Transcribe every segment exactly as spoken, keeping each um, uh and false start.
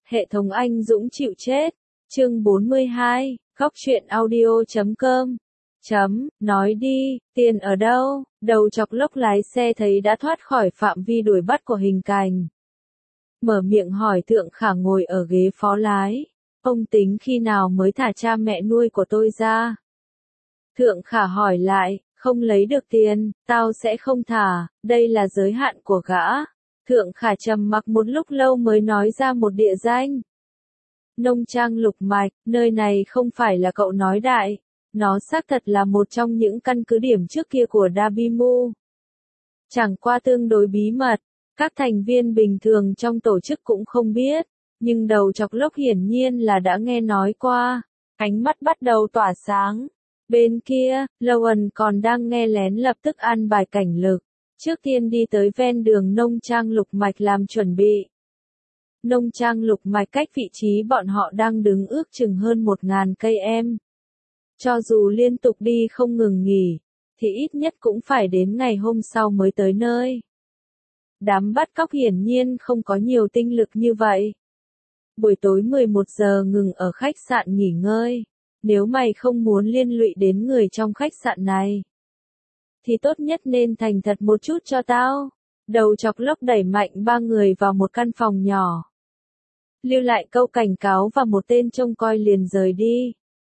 Hệ thống anh dũng chịu chết. Chương bốn mươi hai, góc truyện audio chấm com. Chấm, nói đi, tiền ở đâu? Đầu chọc lốc lái xe thấy đã thoát khỏi phạm vi đuổi bắt của Hình Cành. Mở miệng hỏi Thượng Khả ngồi ở ghế phó lái. Ông tính khi nào mới thả cha mẹ nuôi của tôi ra? Thượng Khả hỏi lại, không lấy được tiền, tao sẽ không thả, đây là giới hạn của gã. Thượng Khả trầm mặc một lúc lâu mới nói ra một địa danh. Nông Trang Lục Mạch, nơi này không phải là cậu nói đại. Nó xác thật là một trong những căn cứ điểm trước kia của Dabimu. Chẳng qua tương đối bí mật, các thành viên bình thường trong tổ chức cũng không biết, nhưng đầu chọc lốc hiển nhiên là đã nghe nói qua. Ánh mắt bắt đầu tỏa sáng. Bên kia, Lowen còn đang nghe lén lập tức an bài cảnh lực. Trước tiên đi tới ven đường Nông Trang Lục Mạch làm chuẩn bị. Nông Trang Lục Mạch cách vị trí bọn họ đang đứng ước chừng hơn một ngàn cây em. Cho dù liên tục đi không ngừng nghỉ, thì ít nhất cũng phải đến ngày hôm sau mới tới nơi. Đám bắt cóc hiển nhiên không có nhiều tinh lực như vậy. Buổi tối mười một giờ ngừng ở khách sạn nghỉ ngơi. Nếu mày không muốn liên lụy đến người trong khách sạn này, thì tốt nhất nên thành thật một chút cho tao. Đầu chọc lốc đẩy mạnh ba người vào một căn phòng nhỏ. Lưu lại câu cảnh cáo và một tên trông coi liền rời đi.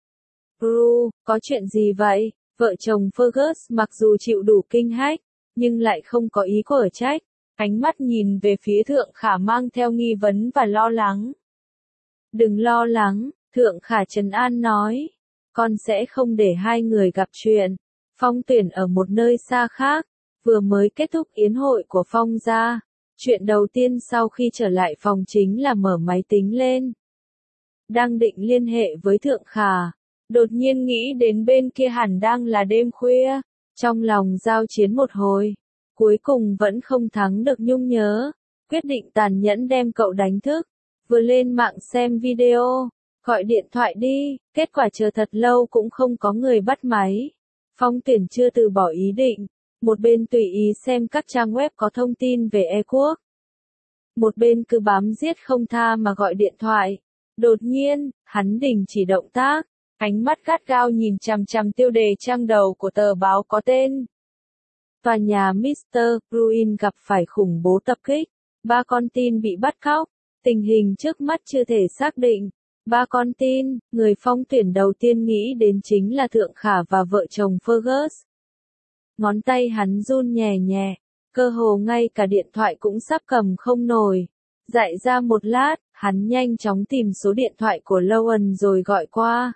Bru, có chuyện gì vậy? Vợ chồng Fergus mặc dù chịu đủ kinh hách, nhưng lại không có ý của trách. Ánh mắt nhìn về phía Thượng Khả mang theo nghi vấn và lo lắng. Đừng lo lắng, Thượng Khả trấn an nói. Con sẽ không để hai người gặp chuyện. Phong Tuyển ở một nơi xa khác, vừa mới kết thúc yến hội của Phong gia. Chuyện đầu tiên sau khi trở lại phòng chính là mở máy tính lên. Đang định liên hệ với Thượng Khả, đột nhiên nghĩ đến bên kia hẳn đang là đêm khuya. Trong lòng giao chiến một hồi, cuối cùng vẫn không thắng được nhung nhớ. Quyết định tàn nhẫn đem cậu đánh thức. Vừa lên mạng xem video, gọi điện thoại đi. Kết quả chờ thật lâu cũng không có người bắt máy. Phong Tuyển chưa từ bỏ ý định. Một bên tùy ý xem các trang web có thông tin về E quốc. Một bên cứ bám giết không tha mà gọi điện thoại. Đột nhiên, hắn đình chỉ động tác. Ánh mắt gắt gao nhìn chằm chằm tiêu đề trang đầu của tờ báo có tên. Tòa nhà mít tơ Bruin gặp phải khủng bố tập kích. Ba con tin bị bắt cóc. Tình hình trước mắt chưa thể xác định. Ba con tin, người Phong Tuyển đầu tiên nghĩ đến chính là Thượng Khả và vợ chồng Fergus. Ngón tay hắn run nhẹ nhẹ, cơ hồ ngay cả điện thoại cũng sắp cầm không nổi. Dại ra một lát, hắn nhanh chóng tìm số điện thoại của Lowen rồi gọi qua.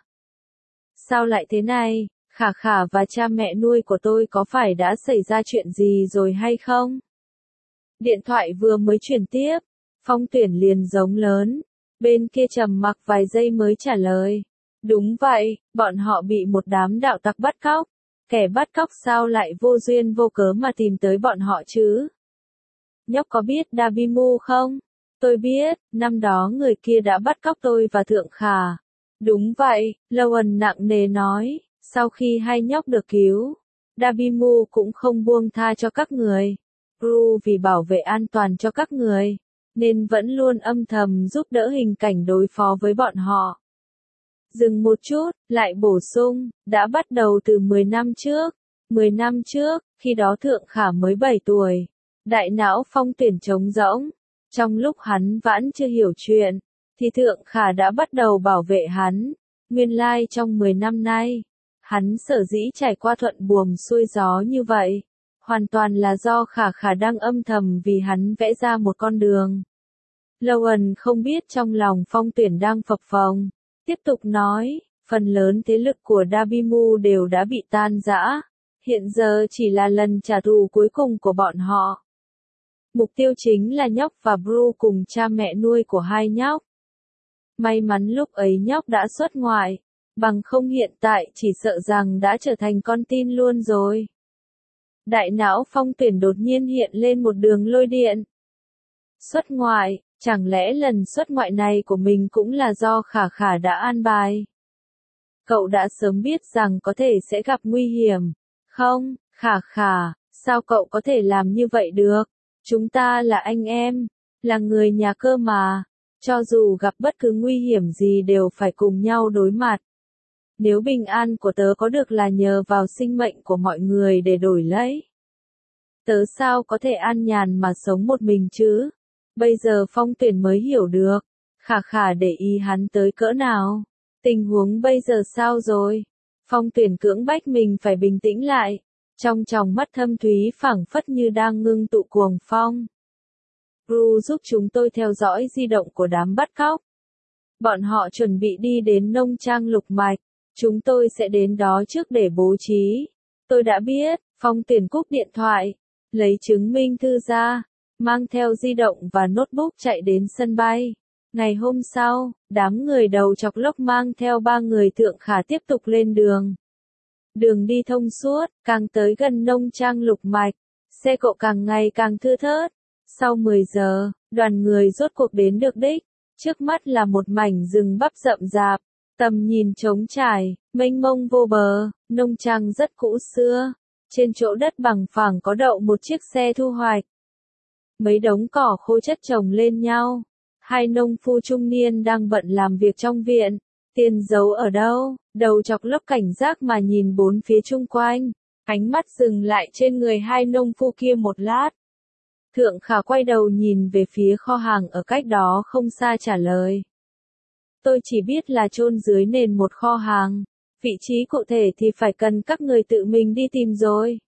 Sao lại thế này, Khả Khả và cha mẹ nuôi của tôi có phải đã xảy ra chuyện gì rồi hay không? Điện thoại vừa mới chuyển tiếp, Phong Tuyển liền giống lớn. Bên kia trầm mặc vài giây mới trả lời. Đúng vậy, bọn họ bị một đám đạo tặc bắt cóc. Kẻ bắt cóc sao lại vô duyên vô cớ mà tìm tới bọn họ chứ? Nhóc có biết Dabimu không? Tôi biết, năm đó người kia đã bắt cóc tôi và Thượng Khả. Đúng vậy, Lowen nặng nề nói, sau khi hai nhóc được cứu, Dabimu cũng không buông tha cho các người. Bru vì bảo vệ an toàn cho các người, nên vẫn luôn âm thầm giúp đỡ Hình Cảnh đối phó với bọn họ. Dừng một chút, lại bổ sung, đã bắt đầu từ mười năm trước. mười năm trước, khi đó Thượng Khả mới bảy tuổi. Đại não Phong Tuyển trống rỗng. Trong lúc hắn vẫn chưa hiểu chuyện, thì Thượng Khả đã bắt đầu bảo vệ hắn. Nguyên lai like trong mười năm nay, hắn sở dĩ trải qua thuận buồm xuôi gió như vậy. Hoàn toàn là do Khả Khả đang âm thầm vì hắn vẽ ra một con đường. Lowen không biết trong lòng Phong Tuyển đang phập phồng. Tiếp tục nói, phần lớn thế lực của Dabimu đều đã bị tan rã. Hiện giờ chỉ là lần trả thù cuối cùng của bọn họ. Mục tiêu chính là nhóc và Bru cùng cha mẹ nuôi của hai nhóc. May mắn lúc ấy nhóc đã xuất ngoại, bằng không hiện tại chỉ sợ rằng đã trở thành con tin luôn rồi. Đại não Phong Tuyển đột nhiên hiện lên một đường lôi điện. Xuất ngoại, chẳng lẽ lần xuất ngoại này của mình cũng là do Khả Khả đã an bài? Cậu đã sớm biết rằng có thể sẽ gặp nguy hiểm. Không, Khả Khả, sao cậu có thể làm như vậy được? Chúng ta là anh em, là người nhà cơ mà. cho dù gặp bất cứ nguy hiểm gì đều phải cùng nhau đối mặt. Nếu bình an của tớ có được là nhờ vào sinh mệnh của mọi người để đổi lấy. Tớ sao có thể an nhàn mà sống một mình chứ? Bây giờ Phong Tuyển mới hiểu được. Khả khả để ý hắn tới cỡ nào. Tình huống bây giờ sao rồi? Phong Tuyển cưỡng bách mình phải bình tĩnh lại. Trong tròng mắt thâm thúy phảng phất như đang ngưng tụ cuồng phong. Ru giúp chúng tôi theo dõi di động của đám bắt cóc. Bọn họ chuẩn bị đi đến nông trang Lục Mạch. Chúng tôi sẽ đến đó trước để bố trí. Tôi đã biết. Phong Tuyển cúp điện thoại. Lấy chứng minh thư ra. Mang theo di động và notebook chạy đến sân bay. Ngày hôm sau, đám người đầu chọc lốc mang theo ba người Thượng Khả tiếp tục lên đường. Đường đi thông suốt, càng tới gần nông trang Lục Mạch, xe cộ càng ngày càng thưa thớt. Sau mười giờ, đoàn người rốt cuộc đến được đích. Trước mắt là một mảnh rừng bắp rậm rạp, tầm nhìn trống trải, mênh mông vô bờ, nông trang rất cũ xưa. Trên chỗ đất bằng phẳng có đậu một chiếc xe thu hoạch. Mấy đống cỏ khô chất chồng lên nhau. Hai nông phu trung niên đang bận làm việc trong viện. Tiền giấu ở đâu? Đầu chọc lốc cảnh giác mà nhìn bốn phía chung quanh. Ánh mắt dừng lại trên người hai nông phu kia một lát. Thượng Khả quay đầu nhìn về phía kho hàng ở cách đó không xa trả lời. Tôi chỉ biết là chôn dưới nền một kho hàng. Vị trí cụ thể thì phải cần các người tự mình đi tìm rồi.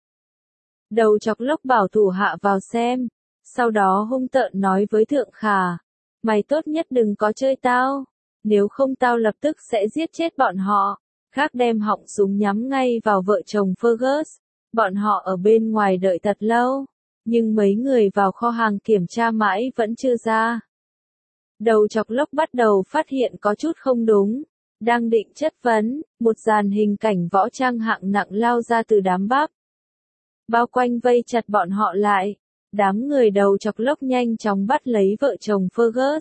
Đầu chọc lốc bảo thủ hạ vào xem. Sau đó hung tợn nói với Thượng Khả. Mày tốt nhất đừng có chơi tao. Nếu không tao lập tức sẽ giết chết bọn họ. Khác đem họng súng nhắm ngay vào vợ chồng Fergus. Bọn họ ở bên ngoài đợi thật lâu. Nhưng mấy người vào kho hàng kiểm tra mãi vẫn chưa ra. Đầu chọc lốc bắt đầu phát hiện có chút không đúng. Đang định chất vấn, một dàn hình cảnh võ trang hạng nặng lao ra từ đám bắp. Bao quanh vây chặt bọn họ lại. Đám người đầu chọc lốc nhanh chóng bắt lấy vợ chồng Fergus.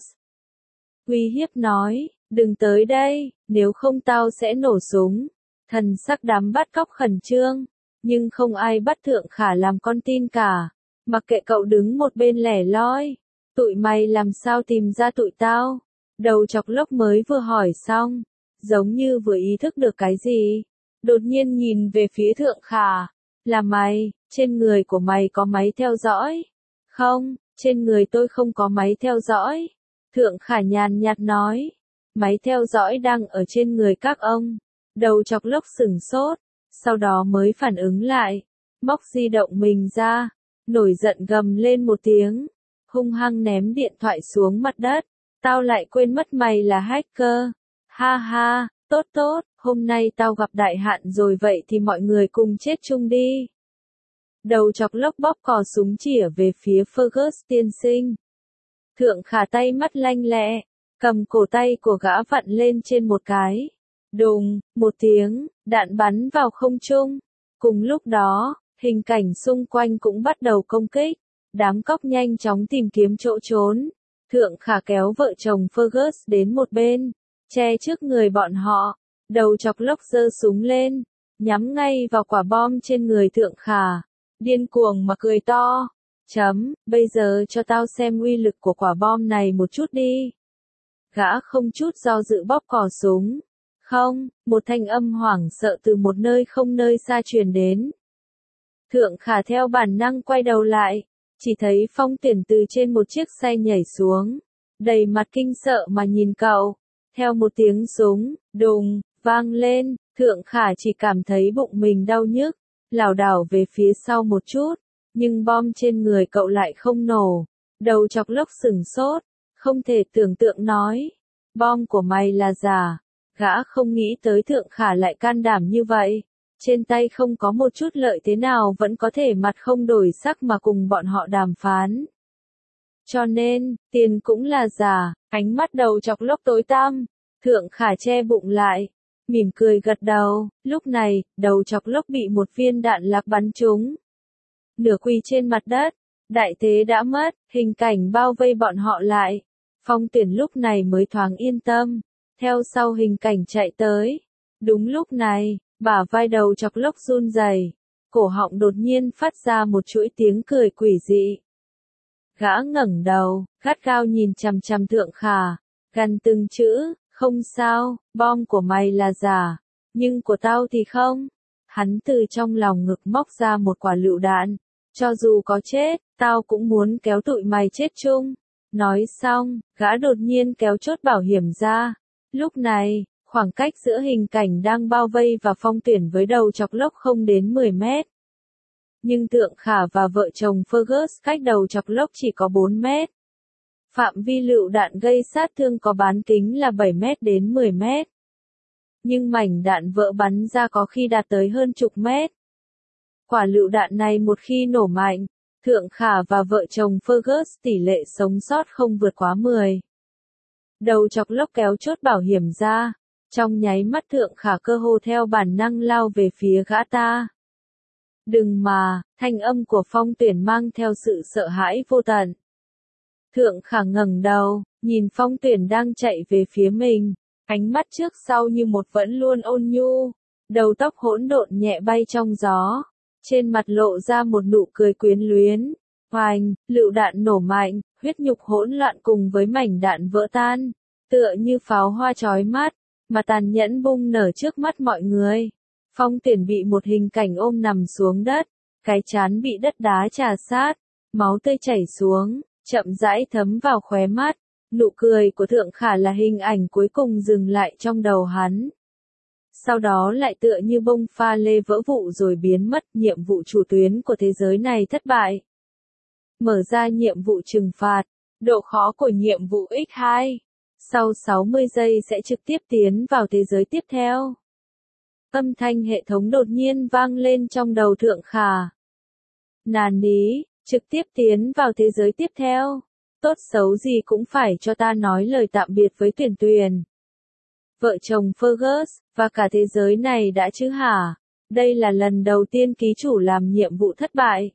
Uy hiếp nói, đừng tới đây, nếu không tao sẽ nổ súng. Thần sắc đám bắt cóc khẩn trương, nhưng không ai bắt Thượng Khả làm con tin cả. Mặc kệ cậu đứng một bên lẻ loi, tụi mày làm sao tìm ra tụi tao? Đầu chọc lốc mới vừa hỏi xong, giống như vừa ý thức được cái gì. Đột nhiên nhìn về phía Thượng Khả, là mày, trên người của mày có máy theo dõi? Không, trên người tôi không có máy theo dõi. Thượng Khả nhàn nhạt nói, máy theo dõi đang ở trên người các ông. Đầu chọc lốc sửng sốt, sau đó mới phản ứng lại, móc di động mình ra, nổi giận gầm lên một tiếng, hung hăng ném điện thoại xuống mặt đất. Tao lại quên mất mày là hacker. Ha ha, tốt tốt, hôm nay tao gặp đại hạn rồi, vậy thì mọi người cùng chết chung đi. Đầu chọc lốc bóp cò súng chĩa về phía Fergus tiên sinh. Thượng Khả tay mắt lanh lẹ, cầm cổ tay của gã vặn lên trên một cái. Đùng, một tiếng, đạn bắn vào không trung. Cùng lúc đó, hình cảnh xung quanh cũng bắt đầu công kích. Đám cóc nhanh chóng tìm kiếm chỗ trốn. Thượng Khả kéo vợ chồng Fergus đến một bên, che trước người bọn họ. Đầu chọc lốc giơ súng lên, nhắm ngay vào quả bom trên người Thượng Khả. Điên cuồng mà cười to. Chấm, bây giờ cho tao xem uy lực của quả bom này một chút đi. Gã không chút do dự bóp cò súng. Không, một thanh âm hoảng sợ từ một nơi không nơi xa truyền đến. Thượng Khả theo bản năng quay đầu lại, chỉ thấy Phong Tuyển từ trên một chiếc xe nhảy xuống, đầy mặt kinh sợ mà nhìn cậu. Theo một tiếng súng, đùng, vang lên, Thượng Khả chỉ cảm thấy bụng mình đau nhức, lảo đảo về phía sau một chút, nhưng bom trên người cậu lại không nổ. Đầu chọc lốc sửng sốt, không thể tưởng tượng nói, bom của mày là giả. Gã không nghĩ tới Thượng Khả lại can đảm như vậy. Trên tay không có một chút lợi thế nào vẫn có thể mặt không đổi sắc mà cùng bọn họ đàm phán. Cho nên, tiền cũng là giả. Ánh mắt đầu chọc lốc tối tăm. Thượng Khả che bụng lại, mỉm cười gật đầu. Lúc này, đầu chọc lốc bị một viên đạn lạc bắn trúng. Nửa quỳ trên mặt đất. Đại thế đã mất, hình cảnh bao vây bọn họ lại. Phong Tuyển lúc này mới thoáng yên tâm. Theo sau hình cảnh chạy tới. Đúng lúc này, bả vai đầu chọc lốc run rẩy, cổ họng đột nhiên phát ra một chuỗi tiếng cười quỷ dị. Gã ngẩng đầu, gắt gao nhìn chằm chằm Thượng Khả, Gần từng chữ, không sao, bom của mày là giả, nhưng của tao thì không. Hắn từ trong lòng ngực móc ra một quả lựu đạn. Cho dù có chết, tao cũng muốn kéo tụi mày chết chung. Nói xong, gã đột nhiên kéo chốt bảo hiểm ra. Lúc này, khoảng cách giữa hình cảnh đang bao vây và Phong Tuyển với đầu chọc lốc không đến mười mét. Nhưng Thượng Khả và vợ chồng Fergus cách đầu chọc lốc chỉ có bốn mét. Phạm vi lựu đạn gây sát thương có bán kính là bảy mét đến mười mét. Nhưng mảnh đạn vỡ bắn ra có khi đạt tới hơn chục mét. Quả lựu đạn này một khi nổ mạnh, Thượng Khả và vợ chồng Fergus tỷ lệ sống sót không vượt quá mười. Đầu chọc lốc kéo chốt bảo hiểm ra, trong nháy mắt Thượng Khả cơ hồ theo bản năng lao về phía gã ta. Đừng mà, thanh âm của Phong Tuyển mang theo sự sợ hãi vô tận. Thượng Khả ngẩng đầu, nhìn Phong Tuyển đang chạy về phía mình, ánh mắt trước sau như một vẫn luôn ôn nhu, đầu tóc hỗn độn nhẹ bay trong gió, trên mặt lộ ra một nụ cười quyến luyến. Hoành, lựu đạn nổ mạnh, huyết nhục hỗn loạn cùng với mảnh đạn vỡ tan, tựa như pháo hoa chói mắt, mà tàn nhẫn bung nở trước mắt mọi người. Phong Tuyển bị một hình cảnh ôm nằm xuống đất, cái trán bị đất đá trà sát, máu tươi chảy xuống, chậm rãi thấm vào khóe mắt. Nụ cười của Thượng Khả là hình ảnh cuối cùng dừng lại trong đầu hắn. Sau đó lại tựa như bông pha lê vỡ vụn rồi biến mất. Nhiệm vụ chủ tuyến của thế giới này thất bại. Mở ra nhiệm vụ trừng phạt. Độ khó của nhiệm vụ nhân hai. Sau sáu mươi giây sẽ trực tiếp tiến vào thế giới tiếp theo. Âm thanh hệ thống đột nhiên vang lên trong đầu Thượng Khả. Nàn ní, trực tiếp tiến vào thế giới tiếp theo. Tốt xấu gì cũng phải cho ta nói lời tạm biệt với Tuyển Tuyền. Vợ chồng Fergus, và cả thế giới này đã chứ hả? Đây là lần đầu tiên ký chủ làm nhiệm vụ thất bại.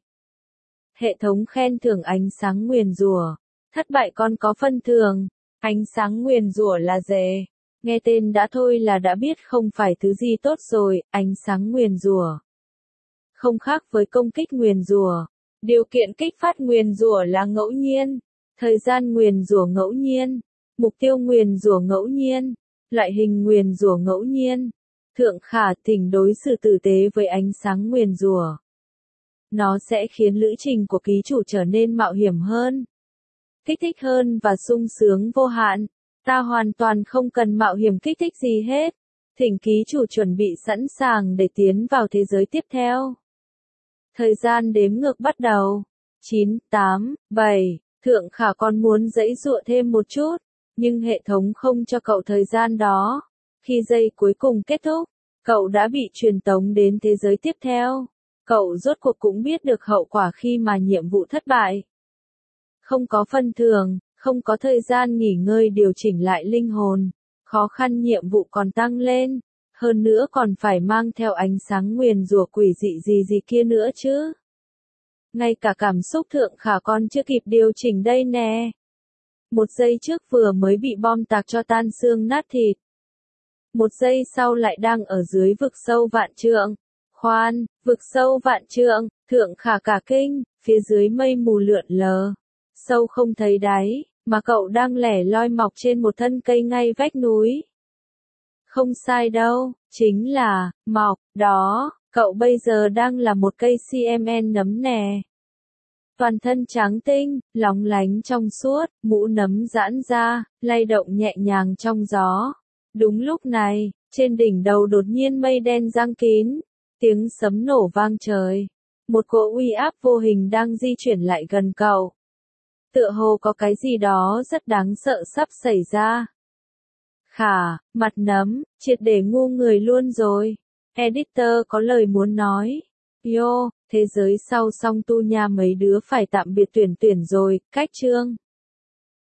Hệ thống khen thưởng ánh sáng nguyền rủa. Thất bại còn có phân thưởng. Ánh sáng nguyền rủa là gì? Nghe tên đã thôi là đã biết không phải thứ gì tốt rồi. Ánh sáng nguyền rủa không khác với công kích nguyền rủa. Điều kiện kích phát nguyền rủa là ngẫu nhiên. Thời gian nguyền rủa ngẫu nhiên. Mục tiêu nguyền rủa ngẫu nhiên. Loại hình nguyền rủa ngẫu nhiên. Thượng Khả thỉnh đối xử tử tế với ánh sáng nguyền rủa. Nó sẽ khiến lữ trình của ký chủ trở nên mạo hiểm hơn, kích thích hơn và sung sướng vô hạn. Ta hoàn toàn không cần mạo hiểm kích thích gì hết. Thỉnh ký chủ chuẩn bị sẵn sàng để tiến vào thế giới tiếp theo. Thời gian đếm ngược bắt đầu. chín, tám, bảy. Thượng Khả còn muốn giãy giụa thêm một chút, nhưng hệ thống không cho cậu thời gian đó. Khi giây cuối cùng kết thúc, cậu đã bị truyền tống đến thế giới tiếp theo. Cậu rốt cuộc cũng biết được hậu quả khi mà nhiệm vụ thất bại. Không có phân thưởng, không có thời gian nghỉ ngơi điều chỉnh lại linh hồn. Khó khăn nhiệm vụ còn tăng lên. Hơn nữa còn phải mang theo ánh sáng nguyền rủa quỷ dị gì gì kia nữa chứ. Ngay cả cảm xúc Thượng Khả còn chưa kịp điều chỉnh đây nè. Một giây trước vừa mới bị bom tạc cho tan xương nát thịt. Một giây sau lại đang ở dưới vực sâu vạn trượng. Khoan, vực sâu vạn trượng, Thượng Khả cả kinh, phía dưới mây mù lượn lờ. Sâu không thấy đáy, mà cậu đang lẻ loi mọc trên một thân cây ngay vách núi. Không sai đâu, chính là, mọc, đó, cậu bây giờ đang là một cây xê em en nấm nè. Toàn thân trắng tinh, lóng lánh trong suốt, mũ nấm giãn ra, lay động nhẹ nhàng trong gió. Đúng lúc này, trên đỉnh đầu đột nhiên mây đen giăng kín, tiếng sấm nổ vang trời. Một cỗ uy áp vô hình đang di chuyển lại gần cậu. Tựa hồ có cái gì đó rất đáng sợ sắp xảy ra. Khả, mặt nấm, triệt để ngu người luôn rồi. Editor có lời muốn nói. Yo, thế giới sau song tu nha mấy đứa phải tạm biệt Tuyển Tuyển rồi, cách chương.